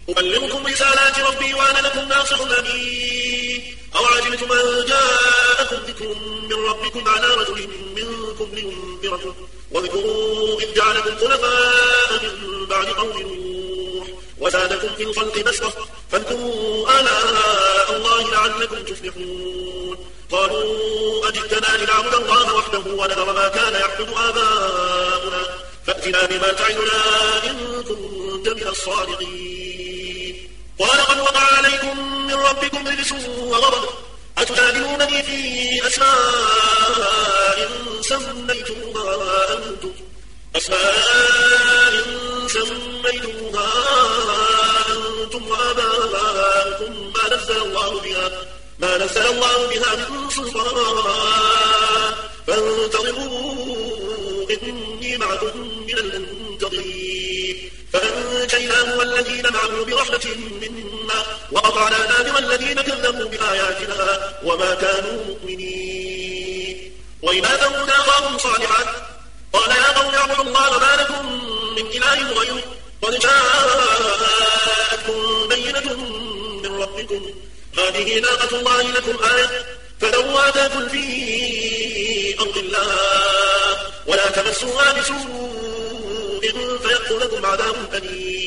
أبلغكم رسالات ربي وأنا لكم ناصح أمين أو عجبتم أن جاءكم ذكر من ربكم على رجل منكم لينذركم واذكروا إذ جعلكم خلفاء من بعد قوم نوح وزادكم في الخلق بسطة فاذكروا آلاء الله لعلكم تفلحون قالوا أجئتنا لنعبد الله وحده ونذر ما كان يعبد آباؤنا فأتنا بما تعدنا إن كنت من الصادقين قال قد وقع عليكم من ربكم رجس وغضب أتجادلونني في أسماء سميتموها أنتم وآباؤكم ما نزل الله بها من سلطان فانتظروا إني معكم من المنتظرين فأنجيناه والذين معه برحمة منا وقطعنا دابر الذين كذبوا بآياتنا وما كانوا مؤمنين وإلى ثمود أخاهم صالحا قال يا قوم اعبدوا الله ما لكم من إله غيره قد جاءتكم بينة من ربكم هذه ناقة الله لكم آية فذروها تأكل في أرض الله ولا تمسوها بسوء فيأخذكم عذاب أليم